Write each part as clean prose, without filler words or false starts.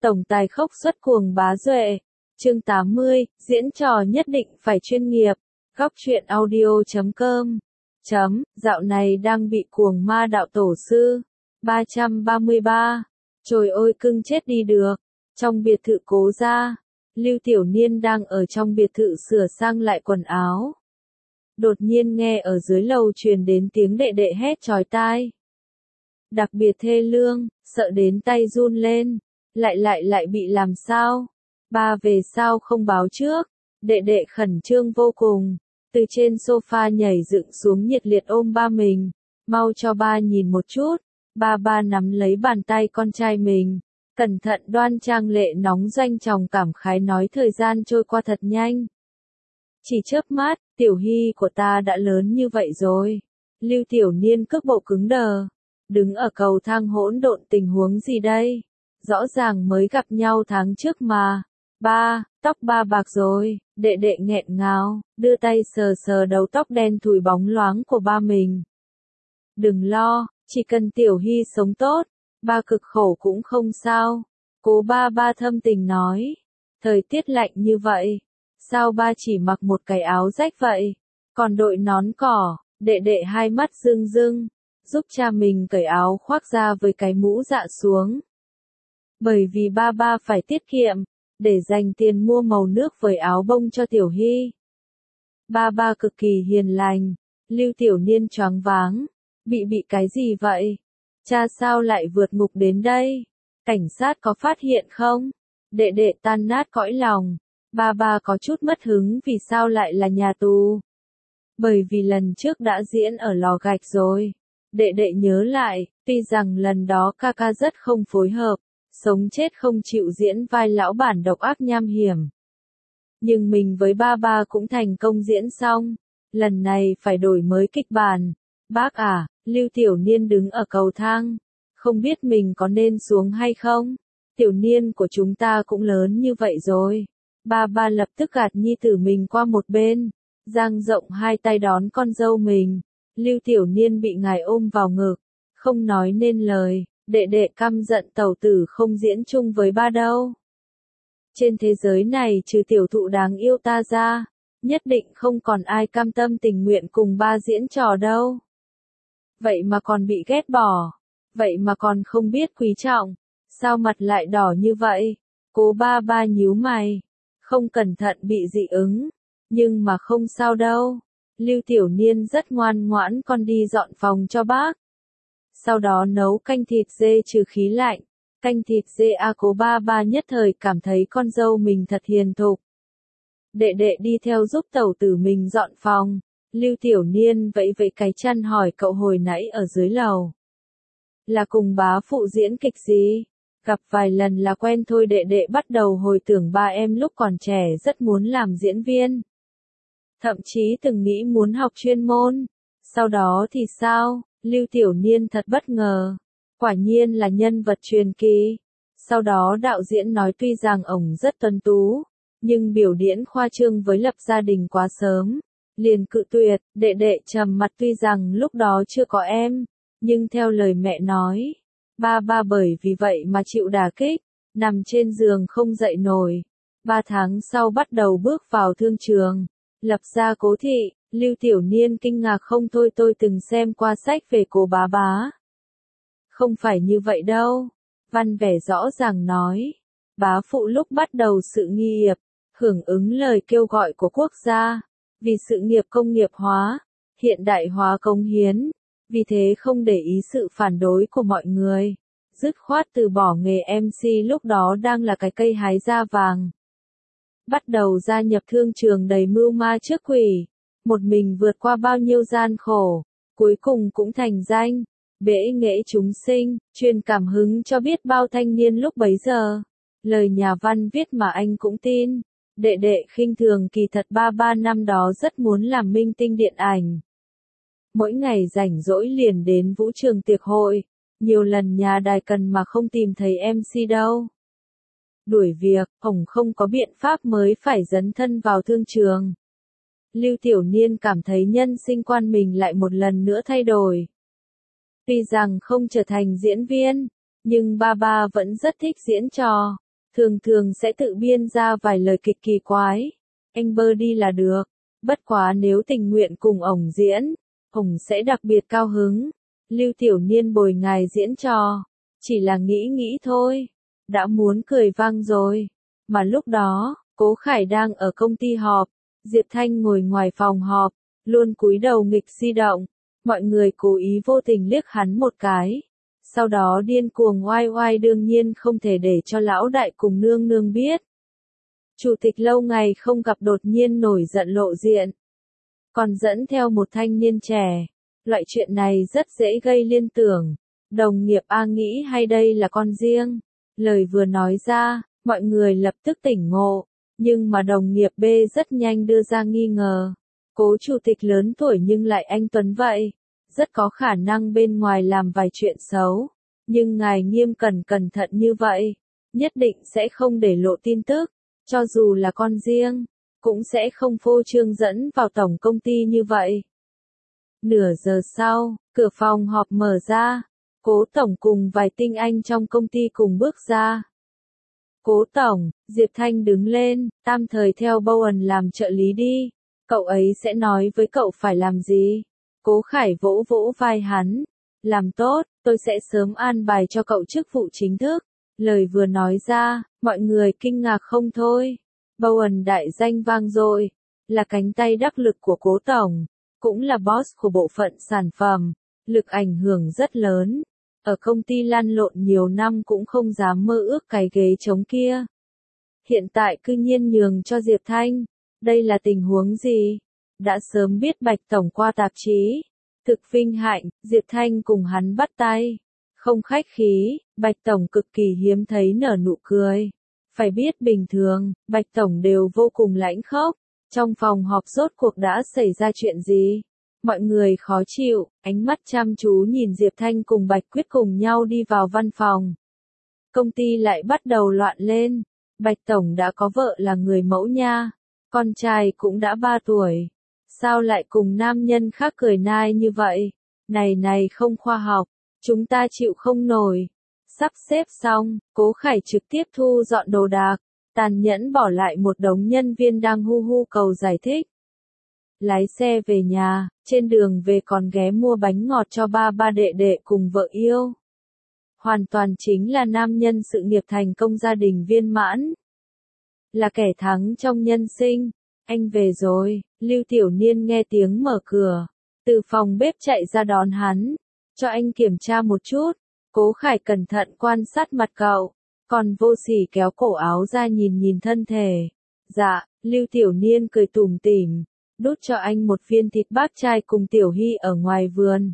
Tổng tài khốc xuất cuồng bá duệ. Chương 80, diễn trò nhất định phải chuyên nghiệp. Góc truyện audio.com. Dạo này đang bị cuồng ma đạo tổ sư. 333. Trời ơi cưng chết đi được. Trong biệt thự Cố gia, Lưu Tiểu Niên đang ở trong biệt thự sửa sang lại quần áo. Đột nhiên nghe ở dưới lầu truyền đến tiếng đệ đệ hét chói tai. Đặc biệt thê lương, sợ đến tay run lên. Lại bị làm sao? Ba về sao không báo trước? Đệ đệ khẩn trương vô cùng, từ trên sofa nhảy dựng xuống nhiệt liệt ôm ba mình. Mau cho ba nhìn một chút. Ba nắm lấy bàn tay con trai mình, cẩn thận đoan trang lệ nóng doanh tròng cảm khái nói thời gian trôi qua thật nhanh. Chỉ chớp mắt, Tiểu Hy của ta đã lớn như vậy rồi. Lưu Tiểu Niên cước bộ cứng đờ, đứng ở cầu thang hỗn độn tình huống gì đây? Rõ ràng mới gặp nhau tháng trước mà. Ba, tóc ba bạc rồi, đệ đệ nghẹn ngào, đưa tay sờ sờ đầu tóc đen thùi bóng loáng của ba mình. Đừng lo, chỉ cần Tiểu Hy sống tốt, ba cực khổ cũng không sao. Cố ba thâm tình nói, thời tiết lạnh như vậy, sao ba chỉ mặc một cái áo rách vậy, còn đội nón cỏ? Đệ đệ hai mắt rưng rưng, giúp cha mình cởi áo khoác ra với cái mũ dạ xuống. Bởi vì ba phải tiết kiệm, để dành tiền mua màu nước với áo bông cho Tiểu Hy. Ba cực kỳ hiền lành. Lưu Tiểu Niên choáng váng. Bị cái gì vậy? Cha sao lại vượt ngục đến đây? Cảnh sát có phát hiện không? Đệ đệ tan nát cõi lòng. Ba có chút mất hứng vì sao lại là nhà tù. Bởi vì lần trước đã diễn ở lò gạch rồi. Đệ đệ nhớ lại, tuy rằng lần đó ca rất không phối hợp, sống chết không chịu diễn vai lão bản độc ác nham hiểm. Nhưng mình với ba cũng thành công diễn xong. Lần này phải đổi mới kịch bản. Bác à, Lưu Tiểu Niên đứng ở cầu thang. Không biết mình có nên xuống hay không? Tiểu Niên của chúng ta cũng lớn như vậy rồi. Ba lập tức gạt nhi tử mình qua một bên, dang rộng hai tay đón con dâu mình. Lưu Tiểu Niên bị ngài ôm vào ngực, không nói nên lời. Đệ đệ căm giận tẩu tử không diễn chung với ba đâu. Trên thế giới này trừ tiểu thụ đáng yêu ta ra, nhất định không còn ai cam tâm tình nguyện cùng ba diễn trò đâu. Vậy mà còn bị ghét bỏ, vậy mà còn không biết quý trọng, sao mặt lại đỏ như vậy? Cố ba nhíu mày, không cẩn thận bị dị ứng, nhưng mà không sao đâu. Lưu Tiểu Niên rất ngoan ngoãn, con đi dọn phòng cho bác. Sau đó nấu canh thịt dê trừ khí lạnh. Canh thịt dê Cố ba nhất thời cảm thấy con dâu mình thật hiền thục. Đệ đệ đi theo giúp tẩu tử mình dọn phòng. Lưu Tiểu Niên vẫy cái chăn hỏi cậu hồi nãy ở dưới lầu. Là cùng bá phụ diễn kịch gì? Gặp vài lần là quen thôi. Đệ đệ bắt đầu hồi tưởng ba em lúc còn trẻ rất muốn làm diễn viên. Thậm chí từng nghĩ muốn học chuyên môn. Sau đó thì sao? Lưu Tiểu Niên thật bất ngờ. Quả nhiên là nhân vật truyền kỳ. Sau đó đạo diễn nói tuy rằng ổng rất tuấn tú, nhưng biểu diễn khoa trương với lập gia đình quá sớm, liền cự tuyệt. Đệ đệ trầm mặt tuy rằng lúc đó chưa có em, nhưng theo lời mẹ nói, ba bởi vì vậy mà chịu đả kích, nằm trên giường không dậy nổi. 3 tháng sau bắt đầu bước vào thương trường, lập gia Cố thị. Lưu Tiểu Niên kinh ngạc không thôi. Tôi từng xem qua sách về Cố bá. Không phải như vậy đâu. Văn vẻ rõ ràng nói. Bá phụ lúc bắt đầu sự nghiệp, hưởng ứng lời kêu gọi của quốc gia, vì sự nghiệp công nghiệp hóa, hiện đại hóa cống hiến, vì thế không để ý sự phản đối của mọi người, dứt khoát từ bỏ nghề MC lúc đó đang là cái cây hái da vàng. Bắt đầu gia nhập thương trường đầy mưu ma trước quỷ, một mình vượt qua bao nhiêu gian khổ, cuối cùng cũng thành danh, bẽ nghệ chúng sinh, truyền cảm hứng cho biết bao thanh niên lúc bấy giờ. Lời nhà văn viết mà anh cũng tin. Đệ đệ khinh thường kỳ thật ba năm đó rất muốn làm minh tinh điện ảnh. Mỗi ngày rảnh rỗi liền đến vũ trường tiệc hội, nhiều lần nhà đài cần mà không tìm thấy MC đâu. Đuổi việc, ổng không có biện pháp mới phải dấn thân vào thương trường. Lưu Tiểu Niên cảm thấy nhân sinh quan mình lại một lần nữa thay đổi. Tuy rằng không trở thành diễn viên, nhưng ba vẫn rất thích diễn trò. thường thường sẽ tự biên ra vài lời kịch kỳ quái. Anh bơ đi là được, bất quá nếu tình nguyện cùng ổng diễn, ổng sẽ đặc biệt cao hứng. Lưu Tiểu Niên bồi ngài diễn trò, chỉ là nghĩ nghĩ thôi, đã muốn cười vang rồi. Mà lúc đó, Cố Khải đang ở công ty họp, Diệp Thanh ngồi ngoài phòng họp, luôn cúi đầu nghịch di động, mọi người cố ý vô tình liếc hắn một cái. Sau đó điên cuồng oai oai, đương nhiên không thể để cho lão đại cùng nương nương biết. Chủ tịch lâu ngày không gặp đột nhiên nổi giận lộ diện, còn dẫn theo một thanh niên trẻ. Loại chuyện này rất dễ gây liên tưởng. Đồng nghiệp A nghĩ hay đây là con riêng. Lời vừa nói ra, mọi người lập tức tỉnh ngộ, nhưng mà đồng nghiệp B rất nhanh đưa ra nghi ngờ. Cố chủ tịch lớn tuổi nhưng lại anh tuấn vậy, rất có khả năng bên ngoài làm vài chuyện xấu, nhưng ngài nghiêm cẩn thận như vậy, nhất định sẽ không để lộ tin tức, cho dù là con riêng, cũng sẽ không phô trương dẫn vào tổng công ty như vậy. Nửa giờ sau, cửa phòng họp mở ra, Cố tổng cùng vài tinh anh trong công ty cùng bước ra. Cố tổng, Diệp Thanh đứng lên, tạm thời theo Bowen làm trợ lý đi, cậu ấy sẽ nói với cậu phải làm gì. Cố Khải vỗ vỗ vai hắn, làm tốt, tôi sẽ sớm an bài cho cậu chức vụ chính thức. Lời vừa nói ra, mọi người kinh ngạc không thôi. Bowen đại danh vang dội, là cánh tay đắc lực của Cố tổng, cũng là boss của bộ phận sản phẩm, lực ảnh hưởng rất lớn. Ở công ty lăn lộn nhiều năm cũng không dám mơ ước cái ghế trống kia. Hiện tại cư nhiên nhường cho Diệp Thanh, đây là tình huống gì? Đã sớm biết Bạch tổng qua tạp chí. Thực vinh hạnh, Diệp Thanh cùng hắn bắt tay. Không khách khí, Bạch tổng cực kỳ hiếm thấy nở nụ cười. Phải biết bình thường, Bạch tổng đều vô cùng lãnh khốc. Trong phòng họp rốt cuộc đã xảy ra chuyện gì? Mọi người khó chịu, ánh mắt chăm chú nhìn Diệp Thanh cùng Bạch Quyết cùng nhau đi vào văn phòng. Công ty lại bắt đầu loạn lên. Bạch tổng đã có vợ là người mẫu nha, con trai cũng đã 3 tuổi. Sao lại cùng nam nhân khác cười nai như vậy? Này không khoa học, chúng ta chịu không nổi. Sắp xếp xong, Cố Khải trực tiếp thu dọn đồ đạc, tàn nhẫn bỏ lại một đống nhân viên đang hu hu cầu giải thích. Lái xe về nhà, trên đường về còn ghé mua bánh ngọt cho ba đệ đệ cùng vợ yêu. Hoàn toàn chính là nam nhân sự nghiệp thành công, gia đình viên mãn. Là kẻ thắng trong nhân sinh. Anh về rồi, Lưu Tiểu Niên nghe tiếng mở cửa, từ phòng bếp chạy ra đón hắn. Cho anh kiểm tra một chút. Cố Khải cẩn thận quan sát mặt cậu, còn vô sỉ kéo cổ áo ra nhìn thân thể. Dạ, Lưu Tiểu Niên cười tủm tỉm, đút cho anh một viên thịt bác trai cùng Tiểu Hy ở ngoài vườn.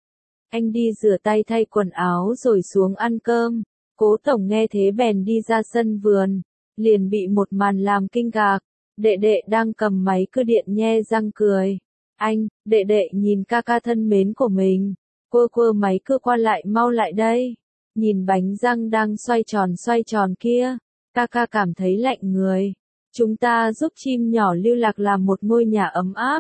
Anh đi rửa tay thay quần áo rồi xuống ăn cơm. Cố tổng nghe thế bèn đi ra sân vườn, liền bị một màn làm kinh ngạc. Đệ đệ đang cầm máy cơ điện nhe răng cười. Anh, đệ đệ nhìn ca ca thân mến của mình. Quơ máy cơ qua lại, mau lại đây. Nhìn bánh răng đang xoay tròn kia. Ca ca cảm thấy lạnh người. Chúng ta giúp chim nhỏ lưu lạc làm một ngôi nhà ấm áp.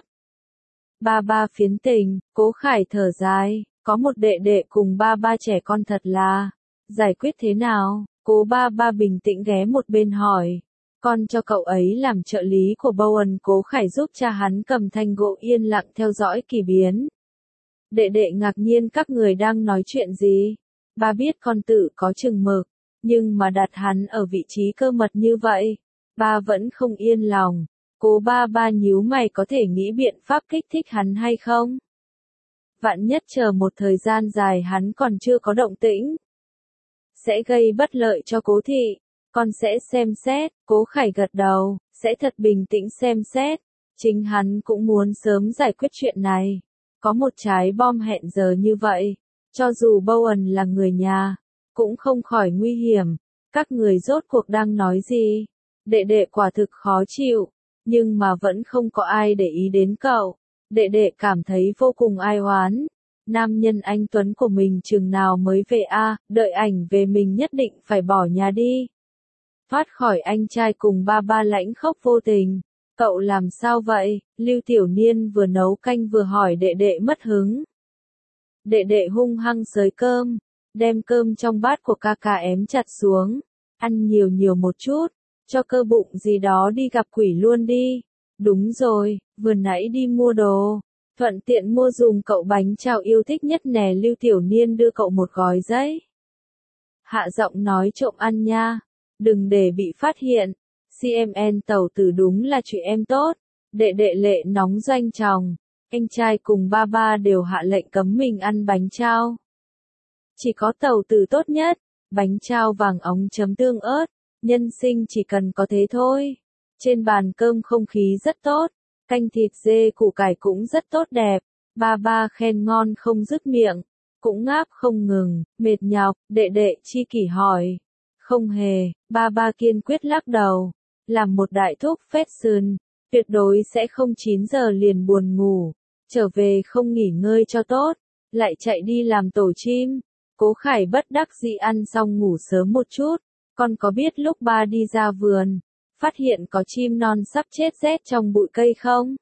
Ba phiến tình, Cố Khải thở dài. Có một đệ đệ cùng ba trẻ con thật là. Giải quyết thế nào? Cố ba bình tĩnh ghé một bên hỏi. Con cho cậu ấy làm trợ lý của Bowen. Cố Khải giúp cha hắn cầm thanh gỗ yên lặng theo dõi kỳ biến. Đệ đệ ngạc nhiên, các người đang nói chuyện gì? Ba biết con tự có chừng mực, nhưng mà đặt hắn ở vị trí cơ mật như vậy, ba vẫn không yên lòng. Cố ba nhíu mày, có thể nghĩ biện pháp kích thích hắn hay không? Vạn nhất chờ một thời gian dài hắn còn chưa có động tĩnh, sẽ gây bất lợi cho Cố thị. Con sẽ xem xét. Cố Khải gật đầu, sẽ thật bình tĩnh xem xét. Chính hắn cũng muốn sớm giải quyết chuyện này. Có một trái bom hẹn giờ như vậy, cho dù Bowen là người nhà, cũng không khỏi nguy hiểm. Các người rốt cuộc đang nói gì? Đệ đệ quả thực khó chịu, nhưng mà vẫn không có ai để ý đến cậu. Đệ đệ cảm thấy vô cùng ai oán. Nam nhân anh tuấn của mình chừng nào mới về a? Đợi ảnh về mình nhất định phải bỏ nhà đi. Thoát khỏi anh trai cùng ba lãnh khốc vô tình. Cậu làm sao vậy? Lưu Tiểu Niên vừa nấu canh vừa hỏi đệ đệ mất hứng. Đệ đệ hung hăng xới cơm, đem cơm trong bát của ca ca ém chặt xuống. ăn nhiều nhiều một chút, cho cơ bụng gì đó đi gặp quỷ luôn đi. Đúng rồi, vừa nãy đi mua đồ, thuận tiện mua dùm cậu bánh chao yêu thích nhất nè. Lưu Tiểu Niên đưa cậu một gói giấy. Hạ giọng nói trộm ăn nha, đừng để bị phát hiện. CMN tẩu tử đúng là chị em tốt, đệ đệ Lệ nóng doanh chồng, anh trai cùng ba ba đều hạ lệnh cấm mình ăn bánh chao. Chỉ có tẩu tử tốt nhất, bánh chao vàng óng chấm tương ớt, nhân sinh chỉ cần có thế thôi. Trên bàn cơm không khí rất tốt, canh thịt dê củ cải cũng rất tốt đẹp, ba ba khen ngon không dứt miệng, cũng ngáp không ngừng, mệt nhọc, đệ đệ chi kỷ hỏi. Không hề, ba ba kiên quyết lắc đầu, làm một đại thúc fashion, tuyệt đối sẽ không 9 giờ liền buồn ngủ, trở về không nghỉ ngơi cho tốt, lại chạy đi làm tổ chim. Cố Khải bất đắc dĩ ăn xong ngủ sớm một chút, con có biết lúc ba đi ra vườn, phát hiện có chim non sắp chết rét trong bụi cây không?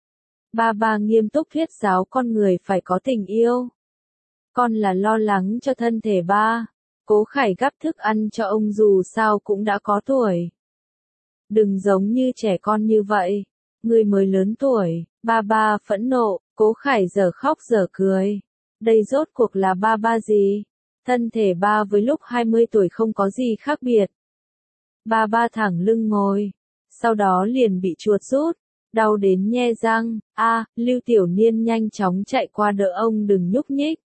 Ba ba nghiêm túc thuyết giáo con người phải có tình yêu. Con là lo lắng cho thân thể ba. Cố Khải gắp thức ăn cho ông dù sao cũng đã có tuổi. Đừng giống như trẻ con như vậy, người mới lớn tuổi. Ba ba phẫn nộ, Cố Khải giờ khóc giờ cười. Đây rốt cuộc là ba ba gì? Thân thể ba với lúc 20 tuổi không có gì khác biệt. Ba ba thẳng lưng ngồi, sau đó liền bị chuột rút, đau đến nhe răng. Lưu Tiểu Niên nhanh chóng chạy qua đỡ ông đừng nhúc nhích.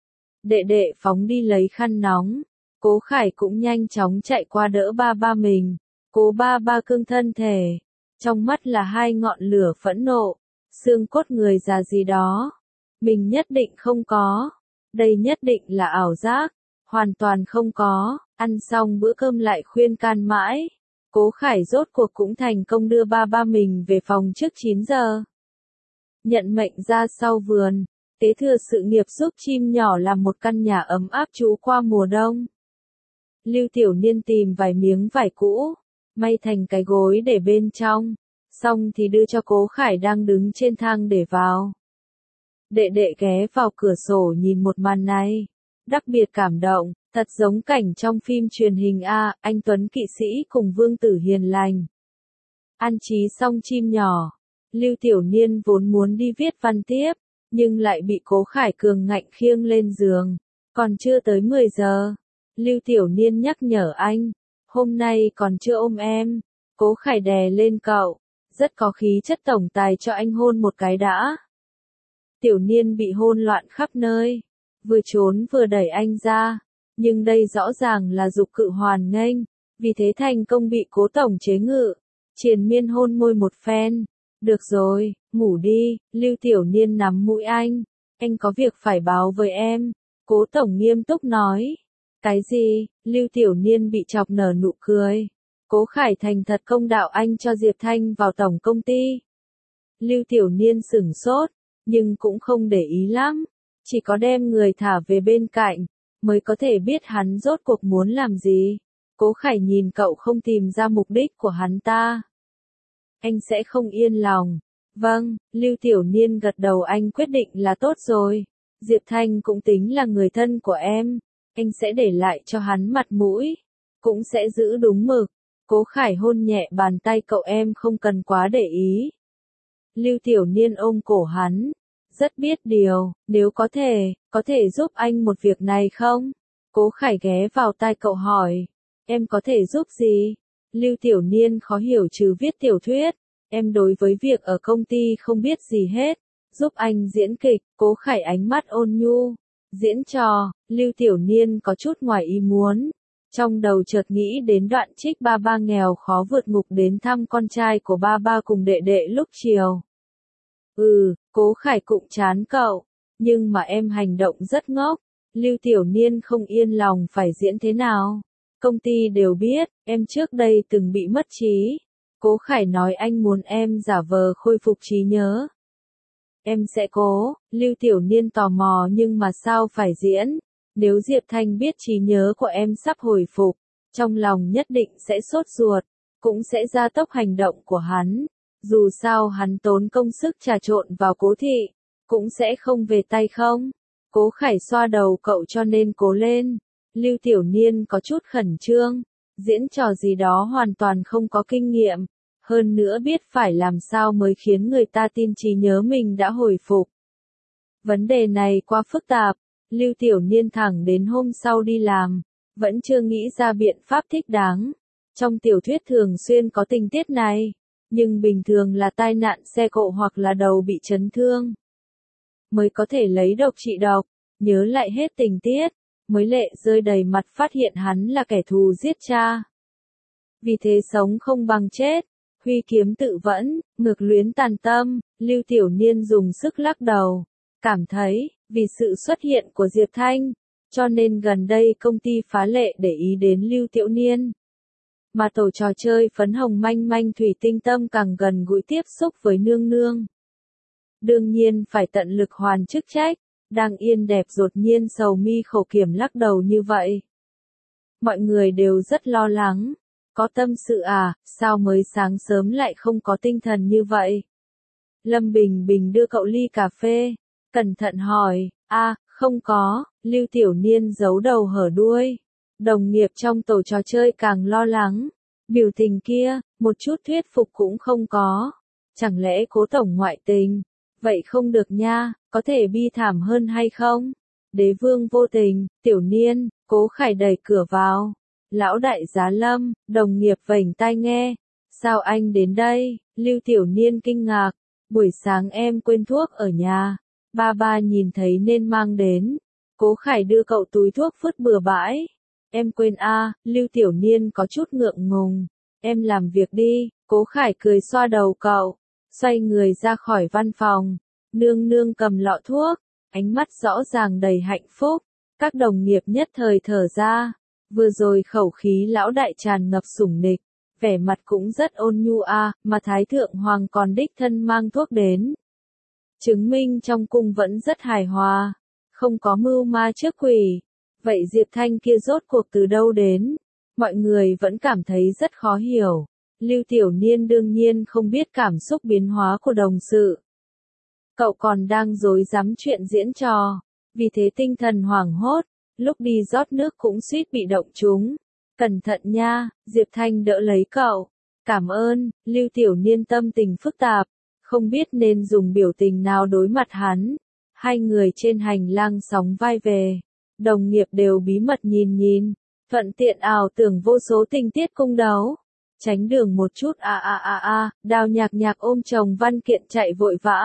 Đệ đệ phóng đi lấy khăn nóng, Cố Khải cũng nhanh chóng chạy qua đỡ ba ba mình. Cố ba ba cương thân thể, trong mắt là hai ngọn lửa phẫn nộ, xương cốt người già gì đó. Mình nhất định không có, đây nhất định là ảo giác, hoàn toàn không có. Ăn xong bữa cơm lại khuyên can mãi, Cố Khải rốt cuộc cũng thành công đưa ba ba mình về phòng trước 9 giờ. Nhận mệnh ra sau vườn, kế thừa sự nghiệp giúp chim nhỏ làm một căn nhà ấm áp trú qua mùa đông. Lưu Tiểu Niên tìm vài miếng vải cũ, may thành cái gối để bên trong, xong thì đưa cho Cố Khải đang đứng trên thang để vào. Đệ đệ ghé vào cửa sổ nhìn một màn này, đặc biệt cảm động, thật giống cảnh trong phim truyền hình anh Tuấn kỵ sĩ cùng Vương Tử hiền lành. An trí xong chim nhỏ, Lưu Tiểu Niên vốn muốn đi viết văn tiếp, nhưng lại bị Cố Khải cường ngạnh khiêng lên giường. Còn chưa tới 10 giờ, Lưu Tiểu Niên nhắc nhở anh, hôm nay còn chưa ôm em. Cố Khải đè lên cậu, rất có khí chất tổng tài cho anh hôn một cái đã. Tiểu Niên bị hôn loạn khắp nơi, vừa trốn vừa đẩy anh ra, nhưng đây rõ ràng là dục cự hoàn nghênh, vì thế thành công bị Cố tổng chế ngự, triền miên hôn môi một phen. Được rồi, ngủ đi. Lưu Tiểu Niên nắm mũi anh có việc phải báo với em. Cố tổng nghiêm túc nói. Cái gì? Lưu Tiểu Niên bị chọc nở nụ cười. Cố Khải thành thật công đạo anh cho Diệp Thanh vào tổng công ty. Lưu Tiểu Niên sửng sốt, nhưng cũng không để ý lắm, chỉ có đem người thả về bên cạnh, mới có thể biết hắn rốt cuộc muốn làm gì. Cố Khải nhìn cậu không tìm ra mục đích của hắn ta. Anh sẽ không yên lòng. Vâng, Lưu Tiểu Niên gật đầu anh quyết định là tốt rồi. Diệp Thanh cũng tính là người thân của em. Anh sẽ để lại cho hắn mặt mũi. Cũng sẽ giữ đúng mực. Cố Khải hôn nhẹ bàn tay cậu em không cần quá để ý. Lưu Tiểu Niên ôm cổ hắn. Rất biết điều, nếu có thể giúp anh một việc này không? Cố Khải ghé vào tai cậu hỏi. Em có thể giúp gì? Lưu Tiểu Niên khó hiểu trừ viết tiểu thuyết. Em đối với việc ở công ty không biết gì hết. Giúp anh diễn kịch. Cố Khải ánh mắt ôn nhu. Diễn trò. Lưu Tiểu Niên có chút ngoài ý muốn. Trong đầu chợt nghĩ đến đoạn trích ba ba nghèo khó vượt ngục đến thăm con trai của ba ba cùng đệ đệ lúc chiều. Cố Khải cũng chán cậu. Nhưng mà em hành động rất ngốc. Lưu Tiểu Niên không yên lòng phải diễn thế nào. Công ty đều biết, em trước đây từng bị mất trí. Cố Khải nói anh muốn em giả vờ khôi phục trí nhớ. Em sẽ cố. Lưu Tiểu Niên tò mò nhưng mà sao phải diễn? Nếu Diệp Thanh biết trí nhớ của em sắp hồi phục, trong lòng nhất định sẽ sốt ruột, cũng sẽ gia tốc hành động của hắn. Dù sao hắn tốn công sức trà trộn vào Cố thị, cũng sẽ không về tay không? Cố Khải xoa đầu cậu cho nên cố lên. Lưu Tiểu Niên có chút khẩn trương. diễn trò gì đó hoàn toàn không có kinh nghiệm, hơn nữa biết phải làm sao mới khiến người ta tin trí nhớ mình đã hồi phục. Vấn đề này quá phức tạp, Lưu Tiểu Niên thẳng đến hôm sau đi làm, vẫn chưa nghĩ ra biện pháp thích đáng. Trong tiểu thuyết thường xuyên có tình tiết này, nhưng bình thường là tai nạn xe cộ hoặc là đầu bị chấn thương. Mới có thể lấy độc trị độc, nhớ lại hết tình tiết, mới lệ rơi đầy mặt phát hiện hắn là kẻ thù giết cha. Vì thế sống không bằng chết, huy kiếm tự vẫn, ngược luyến tàn tâm, Lưu Tiểu Niên dùng sức lắc đầu, cảm thấy, vì sự xuất hiện của Diệp Thanh, cho nên gần đây công ty phá lệ để ý đến Lưu Tiểu Niên. Mà tổ trò chơi phấn hồng manh manh thủy tinh tâm càng gần gũi tiếp xúc với nương nương. Đương nhiên phải tận lực hoàn chức trách, đang yên đẹp đột nhiên sầu mi khổ kiểm lắc đầu như vậy. Mọi người đều rất lo lắng, có tâm sự à, sao mới sáng sớm lại không có tinh thần như vậy? Lâm Bình Bình đưa cậu ly cà phê, cẩn thận hỏi, không có, Lưu Tiểu Niên giấu đầu hở đuôi. Đồng nghiệp trong tổ trò chơi càng lo lắng, biểu tình kia, một chút thuyết phục cũng không có. Chẳng lẽ Cố tổng ngoại tình? Vậy không được nha, có thể bi thảm hơn hay không? Đế vương vô tình, Tiểu Niên, Cố Khải đẩy cửa vào. Lão đại giá Lâm, đồng nghiệp vểnh tai nghe. Sao anh đến đây? Lưu Tiểu Niên kinh ngạc. Buổi sáng em quên thuốc ở nhà. Ba nhìn thấy nên mang đến. Cố Khải đưa cậu túi thuốc vứt bừa bãi. Em quên Lưu Tiểu Niên có chút ngượng ngùng. Em làm việc đi, Cố Khải cười xoa đầu cậu. Xoay người ra khỏi văn phòng. Nương nương cầm lọ thuốc, ánh mắt rõ ràng đầy hạnh phúc. Các đồng nghiệp nhất thời thở ra. Vừa rồi khẩu khí lão đại tràn ngập sủng nịch, vẻ mặt cũng rất ôn nhu mà Thái Thượng Hoàng còn đích thân mang thuốc đến. Chứng minh trong cung vẫn rất hài hòa, không có mưu ma trước quỷ. Vậy Diệp Thanh kia rốt cuộc từ đâu đến? Mọi người vẫn cảm thấy rất khó hiểu. Lưu Tiểu Niên đương nhiên không biết cảm xúc biến hóa của đồng sự. Cậu còn đang rối rắm chuyện diễn trò, vì thế tinh thần hoảng hốt, lúc đi rót nước cũng suýt bị động trúng. Cẩn thận nha, Diệp Thanh đỡ lấy cậu. Cảm ơn, Lưu Tiểu Niên tâm tình phức tạp, không biết nên dùng biểu tình nào đối mặt hắn. Hai người trên hành lang sóng vai về, đồng nghiệp đều bí mật nhìn, thuận tiện ảo tưởng vô số tình tiết cung đấu. Tránh đường một chút Đào Nhạc Nhạc ôm chồng văn kiện chạy vội vã.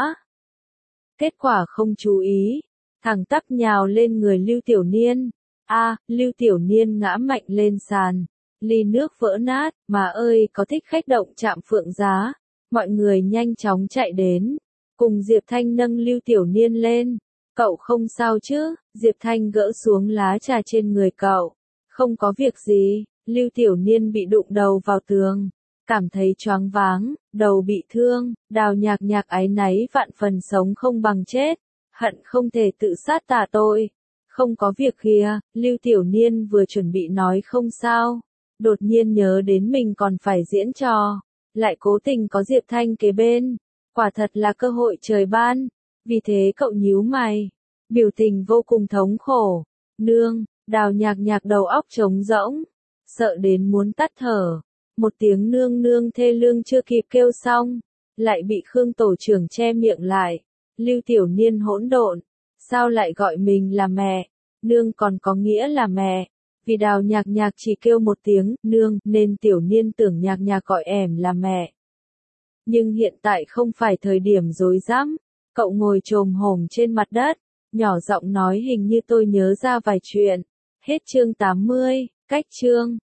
Kết quả không chú ý, thẳng tắp nhào lên người Lưu Tiểu Niên. Lưu Tiểu Niên ngã mạnh lên sàn, ly nước vỡ nát, mà ơi có thích khách động chạm Phượng Giá. Mọi người nhanh chóng chạy đến, cùng Diệp Thanh nâng Lưu Tiểu Niên lên. Cậu không sao chứ? Diệp Thanh gỡ xuống lá trà trên người cậu. Không có việc gì, Lưu Tiểu Niên bị đụng đầu vào tường, cảm thấy choáng váng, đầu bị thương. Đào Nhạc Nhạc áy náy vạn phần sống không bằng chết, hận không thể tự sát tà tội. Không có việc kìa, Lưu Tiểu Niên vừa chuẩn bị nói không sao, đột nhiên nhớ đến mình còn phải diễn trò, lại cố tình có Diệp Thanh kế bên, quả thật là cơ hội trời ban, vì thế cậu nhíu mày, biểu tình vô cùng thống khổ. Nương, Đào Nhạc Nhạc đầu óc trống rỗng, sợ đến muốn tắt thở, một tiếng nương nương thê lương chưa kịp kêu xong, lại bị Khương tổ trưởng che miệng lại. Lưu Tiểu Niên hỗn độn, sao lại gọi mình là mẹ? Nương còn có nghĩa là mẹ. Vì Đào Nhạc Nhạc chỉ kêu một tiếng nương nên Tiểu Niên tưởng Nhạc Nhạc gọi em là mẹ. Nhưng hiện tại không phải thời điểm rối rắm. Cậu ngồi chồm hổm trên mặt đất, nhỏ giọng nói hình như tôi nhớ ra vài chuyện. Hết chương 80, cách chương.